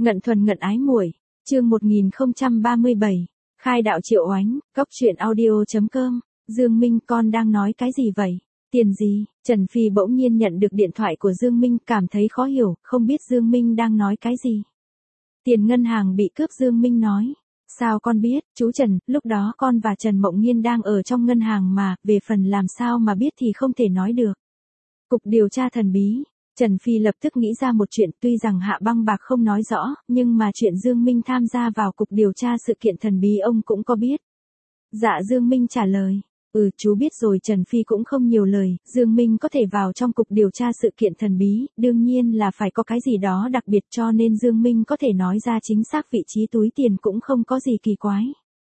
Ngận thuần ngận ái muội, chương 1037, khai đạo Triệu Oánh, góc truyện audio.com, Dương Minh con đang nói cái gì vậy? Tiền gì? Trần Phi bỗng nhiên nhận được điện thoại của Dương Minh, cảm thấy khó hiểu, không biết Dương Minh đang nói cái gì. Tiền ngân hàng bị cướp, Dương Minh nói. Sao con biết, chú Trần, lúc đó con và Trần Mộng Nhiên đang ở trong ngân hàng mà, về phần làm sao mà biết thì không thể nói được. Cục điều tra thần bí. Trần Phi lập tức nghĩ ra một chuyện, tuy rằng Hạ Băng Bạc không nói rõ, nhưng mà chuyện Dương Minh tham gia vào cục điều tra sự kiện thần bí ông cũng có biết. Dạ, Dương Minh trả lời. Chú biết rồi. Trần Phi cũng không nhiều lời, Dương Minh có thể vào trong cục điều tra sự kiện thần bí, đương nhiên là phải có cái gì đó đặc biệt, cho nên Dương Minh có thể nói ra chính xác vị trí túi tiền cũng không có gì kỳ quái.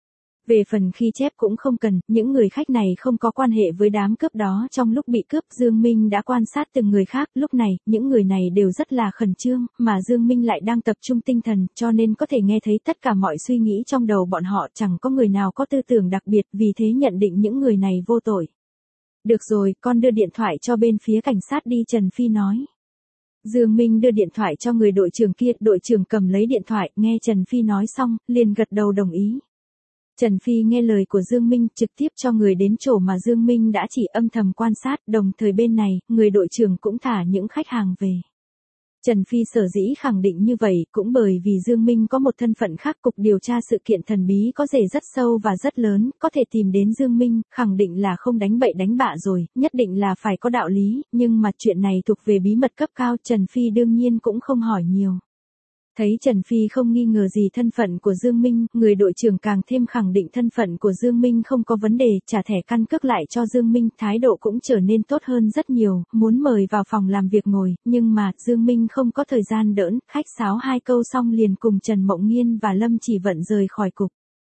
Về phần ghi chép cũng không cần, những người khách này không có quan hệ với đám cướp đó. Trong lúc bị cướp, Dương Minh đã quan sát từng người khác, lúc này, những người này đều rất là khẩn trương, mà Dương Minh lại đang tập trung tinh thần, cho nên có thể nghe thấy tất cả mọi suy nghĩ trong đầu bọn họ, chẳng có người nào có tư tưởng đặc biệt, vì thế nhận định những người này vô tội. Được rồi, con đưa điện thoại cho bên phía cảnh sát đi, Trần Phi nói. Dương Minh đưa điện thoại cho người đội trưởng kia, đội trưởng cầm lấy điện thoại, nghe Trần Phi nói xong, liền gật đầu đồng ý. Trần Phi nghe lời của Dương Minh, trực tiếp cho người đến chỗ mà Dương Minh đã chỉ, âm thầm quan sát, đồng thời bên này, người đội trưởng cũng thả những khách hàng về. Trần Phi sở dĩ khẳng định như vậy, cũng bởi vì Dương Minh có một thân phận khác, cục điều tra sự kiện thần bí có rễ rất sâu và rất lớn, có thể tìm đến Dương Minh, khẳng định là không đánh bậy đánh bạ rồi, nhất định là phải có đạo lý, nhưng mà chuyện này thuộc về bí mật cấp cao, Trần Phi đương nhiên cũng không hỏi nhiều. Thấy Trần Phi không nghi ngờ gì thân phận của Dương Minh, người đội trưởng càng thêm khẳng định thân phận của Dương Minh không có vấn đề, trả thẻ căn cước lại cho Dương Minh, thái độ cũng trở nên tốt hơn rất nhiều, muốn mời vào phòng làm việc ngồi, nhưng mà, Dương Minh không có thời gian đỡn, khách sáo hai câu xong liền cùng Trần Mộng Nhiên và Lâm Chỉ Vận rời khỏi cục.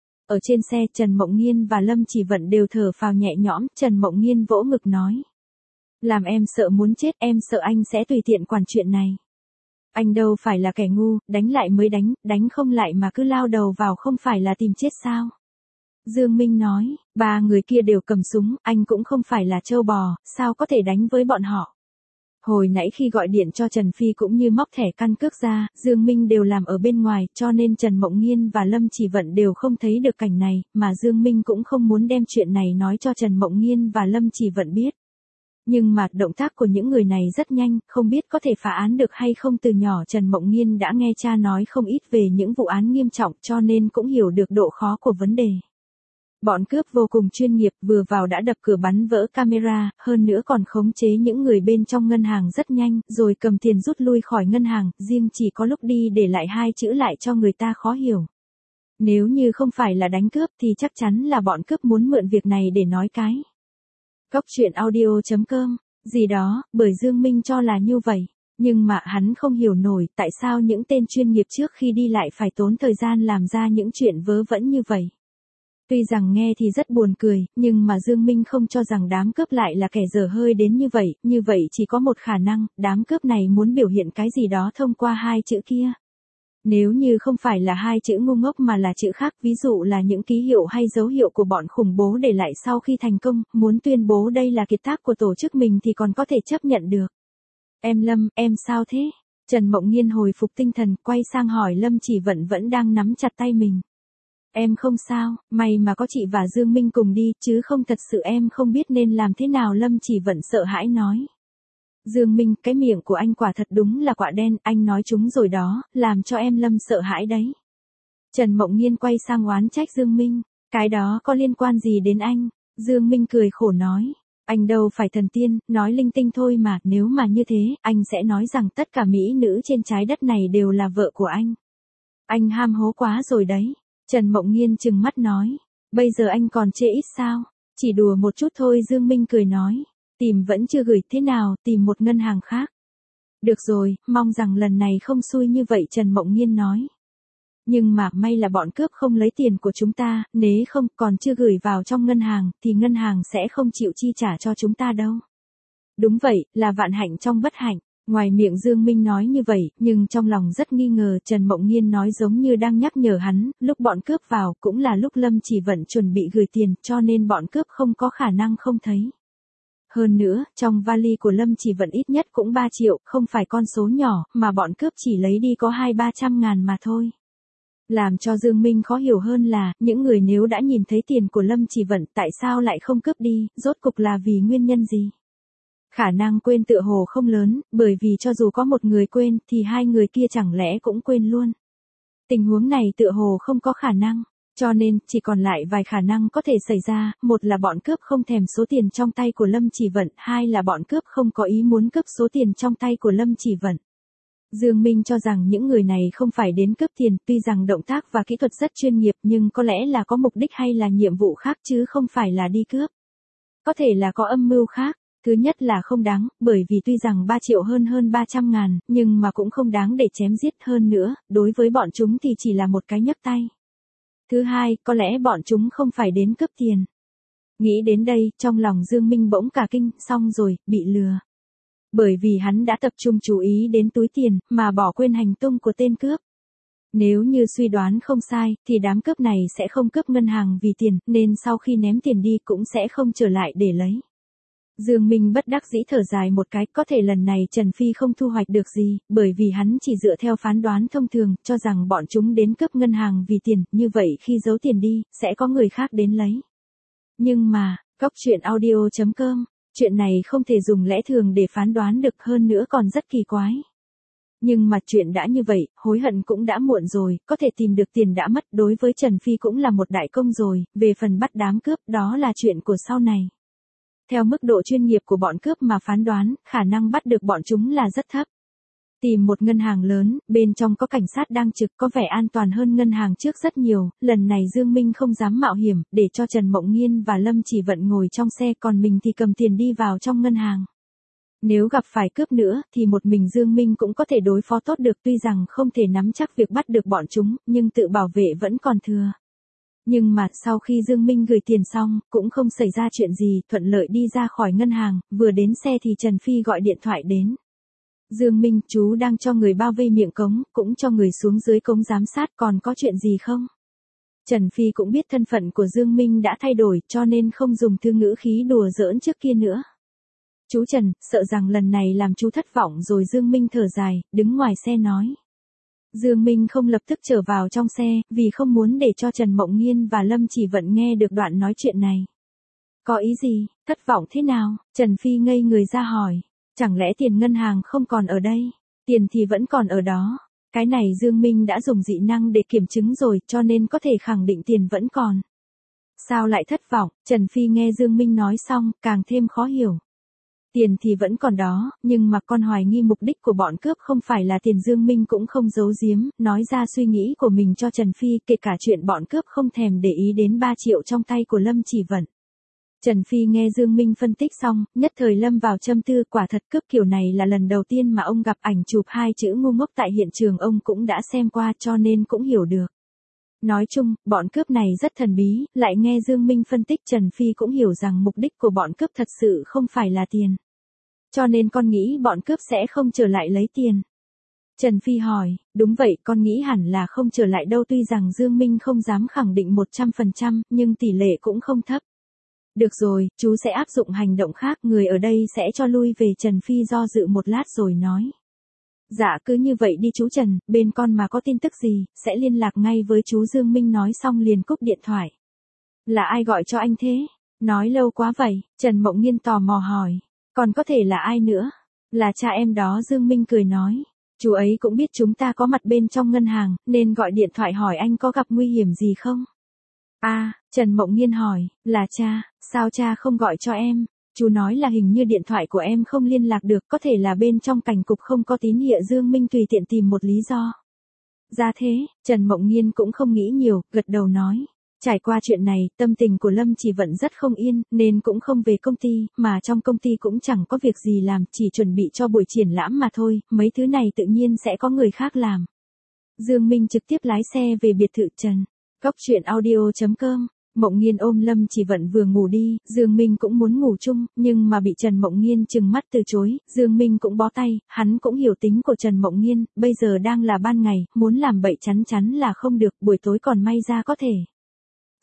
Ở trên xe, Trần Mộng Nhiên và Lâm Chỉ Vận đều thở phào nhẹ nhõm, Trần Mộng Nhiên vỗ ngực nói. Làm em sợ muốn chết, em sợ anh sẽ tùy tiện quản chuyện này. Anh đâu phải là kẻ ngu, đánh lại mới đánh không lại mà cứ lao đầu vào không phải là tìm chết sao? Dương Minh nói, ba người kia đều cầm súng, anh cũng không phải là trâu bò, sao có thể đánh với bọn họ? Hồi nãy khi gọi điện cho Trần Phi cũng như móc thẻ căn cước ra, Dương Minh đều làm ở bên ngoài, cho nên Trần Mộng Nhiên và Lâm Chỉ Vận đều không thấy được cảnh này, mà Dương Minh cũng không muốn đem chuyện này nói cho Trần Mộng Nhiên và Lâm Chỉ Vận biết. Nhưng mà động tác của những người này rất nhanh, không biết có thể phá án được hay không. Từ nhỏ Trần Mộng Nhiên đã nghe cha nói không ít về những vụ án nghiêm trọng, cho nên cũng hiểu được độ khó của vấn đề. Bọn cướp vô cùng chuyên nghiệp, vừa vào đã đập cửa bắn vỡ camera, hơn nữa còn khống chế những người bên trong ngân hàng rất nhanh, rồi cầm tiền rút lui khỏi ngân hàng, riêng chỉ có lúc đi để lại hai chữ lại cho người ta khó hiểu. Nếu như không phải là đánh cướp thì chắc chắn là bọn cướp muốn mượn việc này để nói cái. Góc truyện audio.com, gì đó, bởi Dương Minh cho là như vậy. Nhưng mà hắn không hiểu nổi tại sao những tên chuyên nghiệp trước khi đi lại phải tốn thời gian làm ra những chuyện vớ vẩn như vậy. Tuy rằng nghe thì rất buồn cười, nhưng mà Dương Minh không cho rằng đám cướp lại là kẻ dở hơi đến như vậy chỉ có một khả năng, đám cướp này muốn biểu hiện cái gì đó thông qua hai chữ kia. Nếu như không phải là hai chữ ngu ngốc mà là chữ khác, ví dụ là những ký hiệu hay dấu hiệu của bọn khủng bố để lại sau khi thành công, muốn tuyên bố đây là kiệt tác của tổ chức mình thì còn có thể chấp nhận được. Em Lâm, em sao thế? Trần Mộng Nhiên hồi phục tinh thần, quay sang hỏi Lâm Chỉ Vận vẫn đang nắm chặt tay mình. Em không sao, may mà có chị và Dương Minh cùng đi, chứ không thật sự em không biết nên làm thế nào. Lâm Chỉ Vận sợ hãi nói. Dương Minh, cái miệng của anh quả thật đúng là quạ đen, anh nói chúng rồi đó, làm cho em Lâm sợ hãi đấy. Trần Mộng Nhiên quay sang oán trách Dương Minh, cái đó có liên quan gì đến anh? Dương Minh cười khổ nói, anh đâu phải thần tiên, nói linh tinh thôi mà, nếu mà như thế, anh sẽ nói rằng tất cả mỹ nữ trên trái đất này đều là vợ của anh. Anh ham hố quá rồi đấy. Trần Mộng Nhiên trừng mắt nói, bây giờ anh còn chê ít sao? Chỉ đùa một chút thôi. Dương Minh cười nói. Tìm vẫn chưa gửi, thế nào, tìm một ngân hàng khác. Được rồi, mong rằng lần này không xui như vậy, Trần Mộng Nhiên nói. Nhưng mà may là bọn cướp không lấy tiền của chúng ta, nếu không còn chưa gửi vào trong ngân hàng, thì ngân hàng sẽ không chịu chi trả cho chúng ta đâu. Đúng vậy, là vạn hạnh trong bất hạnh. Ngoài miệng Dương Minh nói như vậy, nhưng trong lòng rất nghi ngờ. Trần Mộng Nhiên nói giống như đang nhắc nhở hắn, lúc bọn cướp vào cũng là lúc Lâm Chỉ Vận chuẩn bị gửi tiền, cho nên bọn cướp không có khả năng không thấy. Hơn nữa, trong vali của Lâm Chỉ Vận ít nhất cũng 3 triệu, không phải con số nhỏ, mà bọn cướp chỉ lấy đi có 200-300 ngàn mà thôi. Làm cho Dương Minh khó hiểu hơn là, những người nếu đã nhìn thấy tiền của Lâm Chỉ Vận tại sao lại không cướp đi, rốt cục là vì nguyên nhân gì? Khả năng quên tựa hồ không lớn, bởi vì cho dù có một người quên, thì hai người kia chẳng lẽ cũng quên luôn. Tình huống này tựa hồ không có khả năng, cho nên, chỉ còn lại vài khả năng có thể xảy ra, một là bọn cướp không thèm số tiền trong tay của Lâm Chỉ Vận, hai là bọn cướp không có ý muốn cướp số tiền trong tay của Lâm Chỉ Vận. Dương Minh cho rằng những người này không phải đến cướp tiền, tuy rằng động tác và kỹ thuật rất chuyên nghiệp nhưng có lẽ là có mục đích hay là nhiệm vụ khác chứ không phải là đi cướp. Có thể là có âm mưu khác. Thứ nhất là không đáng, bởi vì tuy rằng 3 triệu hơn 300 ngàn, nhưng mà cũng không đáng để chém giết hơn nữa, đối với bọn chúng thì chỉ là một cái nhấc tay. Thứ hai, có lẽ bọn chúng không phải đến cướp tiền. Nghĩ đến đây, trong lòng Dương Minh bỗng cả kinh, xong rồi, bị lừa. Bởi vì hắn đã tập trung chú ý đến túi tiền, mà bỏ quên hành tung của tên cướp. Nếu như suy đoán không sai, thì đám cướp này sẽ không cướp ngân hàng vì tiền, nên sau khi ném tiền đi cũng sẽ không trở lại để lấy. Dương Minh bất đắc dĩ thở dài một cái, có thể lần này Trần Phi không thu hoạch được gì, bởi vì hắn chỉ dựa theo phán đoán thông thường, cho rằng bọn chúng đến cướp ngân hàng vì tiền, như vậy khi giấu tiền đi, sẽ có người khác đến lấy. Nhưng mà, Goctruyện.audio.com, chuyện này không thể dùng lẽ thường để phán đoán được, hơn nữa còn rất kỳ quái. Nhưng mà chuyện đã như vậy, hối hận cũng đã muộn rồi, có thể tìm được tiền đã mất, đối với Trần Phi cũng là một đại công rồi, về phần bắt đám cướp, đó là chuyện của sau này. Theo mức độ chuyên nghiệp của bọn cướp mà phán đoán, khả năng bắt được bọn chúng là rất thấp. Tìm một ngân hàng lớn, bên trong có cảnh sát đang trực, có vẻ an toàn hơn ngân hàng trước rất nhiều, lần này Dương Minh không dám mạo hiểm, để cho Trần Mộng Nghiên và Lâm Chỉ Vận ngồi trong xe, còn mình thì cầm tiền đi vào trong ngân hàng. Nếu gặp phải cướp nữa, thì một mình Dương Minh cũng có thể đối phó tốt được, tuy rằng không thể nắm chắc việc bắt được bọn chúng, nhưng tự bảo vệ vẫn còn thừa. Nhưng mà sau khi Dương Minh gửi tiền xong, cũng không xảy ra chuyện gì, thuận lợi đi ra khỏi ngân hàng, vừa đến xe thì Trần Phi gọi điện thoại đến. Dương Minh, chú đang cho người bao vây miệng cống, cũng cho người xuống dưới cống giám sát, còn có chuyện gì không? Trần Phi cũng biết thân phận của Dương Minh đã thay đổi, cho nên không dùng thư ngữ khí đùa giỡn trước kia nữa. Chú Trần, sợ rằng lần này làm chú thất vọng rồi. Dương Minh thở dài, đứng ngoài xe nói. Dương Minh không lập tức trở vào trong xe, vì không muốn để cho Trần Mộng Nghiên và Lâm Chỉ Vận nghe được đoạn nói chuyện này. Có ý gì, thất vọng thế nào? Trần Phi ngây người ra hỏi. Chẳng lẽ tiền ngân hàng không còn ở đây? Tiền thì vẫn còn ở đó. Cái này Dương Minh đã dùng dị năng để kiểm chứng rồi, cho nên có thể khẳng định tiền vẫn còn. Sao lại thất vọng? Trần Phi nghe Dương Minh nói xong, càng thêm khó hiểu. Tiền thì vẫn còn đó, nhưng mà con hoài nghi mục đích của bọn cướp không phải là tiền. Dương Minh cũng không giấu giếm, nói ra suy nghĩ của mình cho Trần Phi, kể cả chuyện bọn cướp không thèm để ý đến 3 triệu trong tay của Lâm Chỉ Vận. Trần Phi nghe Dương Minh phân tích xong, nhất thời lâm vào châm tư, quả thật cướp kiểu này là lần đầu tiên mà ông gặp, ảnh chụp 2 chữ ngu ngốc tại hiện trường ông cũng đã xem qua, cho nên cũng hiểu được. Nói chung, bọn cướp này rất thần bí, lại nghe Dương Minh phân tích, Trần Phi cũng hiểu rằng mục đích của bọn cướp thật sự không phải là tiền. Cho nên con nghĩ bọn cướp sẽ không trở lại lấy tiền. Trần Phi hỏi, đúng vậy, con nghĩ hẳn là không trở lại đâu, tuy rằng Dương Minh không dám khẳng định 100%, nhưng tỷ lệ cũng không thấp. Được rồi, chú sẽ áp dụng hành động khác, người ở đây sẽ cho lui về. Trần Phi do dự một lát rồi nói. Dạ cứ như vậy đi chú Trần, bên con mà có tin tức gì, sẽ liên lạc ngay với chú. Dương Minh nói xong liền cúp điện thoại. Là ai gọi cho anh thế? Nói lâu quá vậy, Trần Mộng Nghiên tò mò hỏi. Còn có thể là ai nữa? Là cha em đó. Dương Minh cười nói. Chú ấy cũng biết chúng ta có mặt bên trong ngân hàng, nên gọi điện thoại hỏi anh có gặp nguy hiểm gì không? Trần Mộng Nghiên hỏi, là cha, sao cha không gọi cho em? Chú nói là hình như điện thoại của em không liên lạc được, có thể là bên trong cảnh cục không có tín hiệu. Dương Minh tùy tiện tìm một lý do. Ra thế, Trần Mộng Nghiên cũng không nghĩ nhiều, gật đầu nói. Trải qua chuyện này, tâm tình của Lâm Chỉ Vận rất không yên, nên cũng không về công ty, mà trong công ty cũng chẳng có việc gì làm, chỉ chuẩn bị cho buổi triển lãm mà thôi, mấy thứ này tự nhiên sẽ có người khác làm. Dương Minh trực tiếp lái xe về biệt thự Trần. Goctruyện.audio.com. Mộng Nghiên ôm Lâm Chỉ Vận vừa ngủ đi, Dương Minh cũng muốn ngủ chung, nhưng mà bị Trần Mộng Nghiên trừng mắt từ chối. Dương Minh cũng bó tay, hắn cũng hiểu tính của Trần Mộng Nghiên, bây giờ đang là ban ngày, muốn làm bậy chắn chắn là không được, buổi tối còn may ra có thể.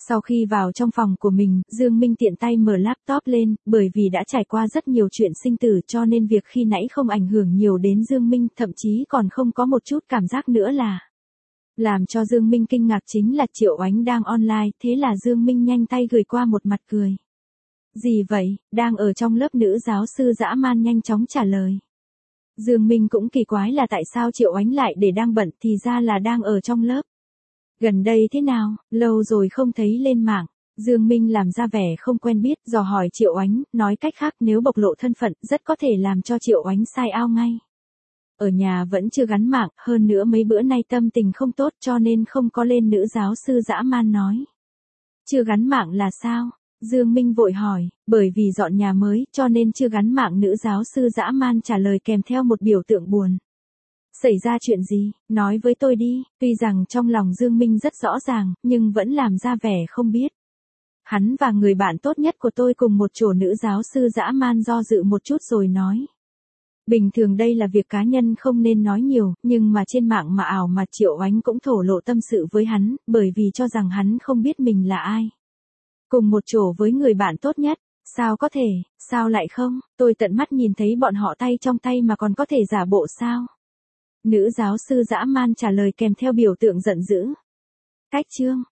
Sau khi vào trong phòng của mình, Dương Minh tiện tay mở laptop lên, bởi vì đã trải qua rất nhiều chuyện sinh tử cho nên việc khi nãy không ảnh hưởng nhiều đến Dương Minh, thậm chí còn không có một chút cảm giác nữa là. Làm cho Dương Minh kinh ngạc chính là Triệu Oánh đang online, thế là Dương Minh nhanh tay gửi qua một mặt cười. Gì vậy, đang ở trong lớp, nữ giáo sư dã man nhanh chóng trả lời. Dương Minh cũng kỳ quái là tại sao Triệu Oánh lại để đang bận, thì ra là đang ở trong lớp. Gần đây thế nào, lâu rồi không thấy lên mạng. Dương Minh làm ra vẻ không quen biết, dò hỏi Triệu Oánh, nói cách khác nếu bộc lộ thân phận, rất có thể làm cho Triệu Oánh sai ao ngay. Ở nhà vẫn chưa gắn mạng, hơn nữa mấy bữa nay tâm tình không tốt cho nên không có lên, nữ giáo sư dã man nói. Chưa gắn mạng là sao? Dương Minh vội hỏi, bởi vì dọn nhà mới cho nên chưa gắn mạng, nữ giáo sư dã man trả lời kèm theo một biểu tượng buồn. Xảy ra chuyện gì, nói với tôi đi. Tuy rằng trong lòng Dương Minh rất rõ ràng, nhưng vẫn làm ra vẻ không biết. Hắn và người bạn tốt nhất của tôi cùng một chỗ, nữ giáo sư dã man do dự một chút rồi nói. Bình thường đây là việc cá nhân không nên nói nhiều, nhưng mà trên mạng mà ảo mà Triệu Oánh cũng thổ lộ tâm sự với hắn, bởi vì cho rằng hắn không biết mình là ai. Cùng một chỗ với người bạn tốt nhất, sao có thể, sao lại không, tôi tận mắt nhìn thấy bọn họ tay trong tay mà còn có thể giả bộ sao? Nữ giáo sư dã man trả lời kèm theo biểu tượng giận dữ. Cách chương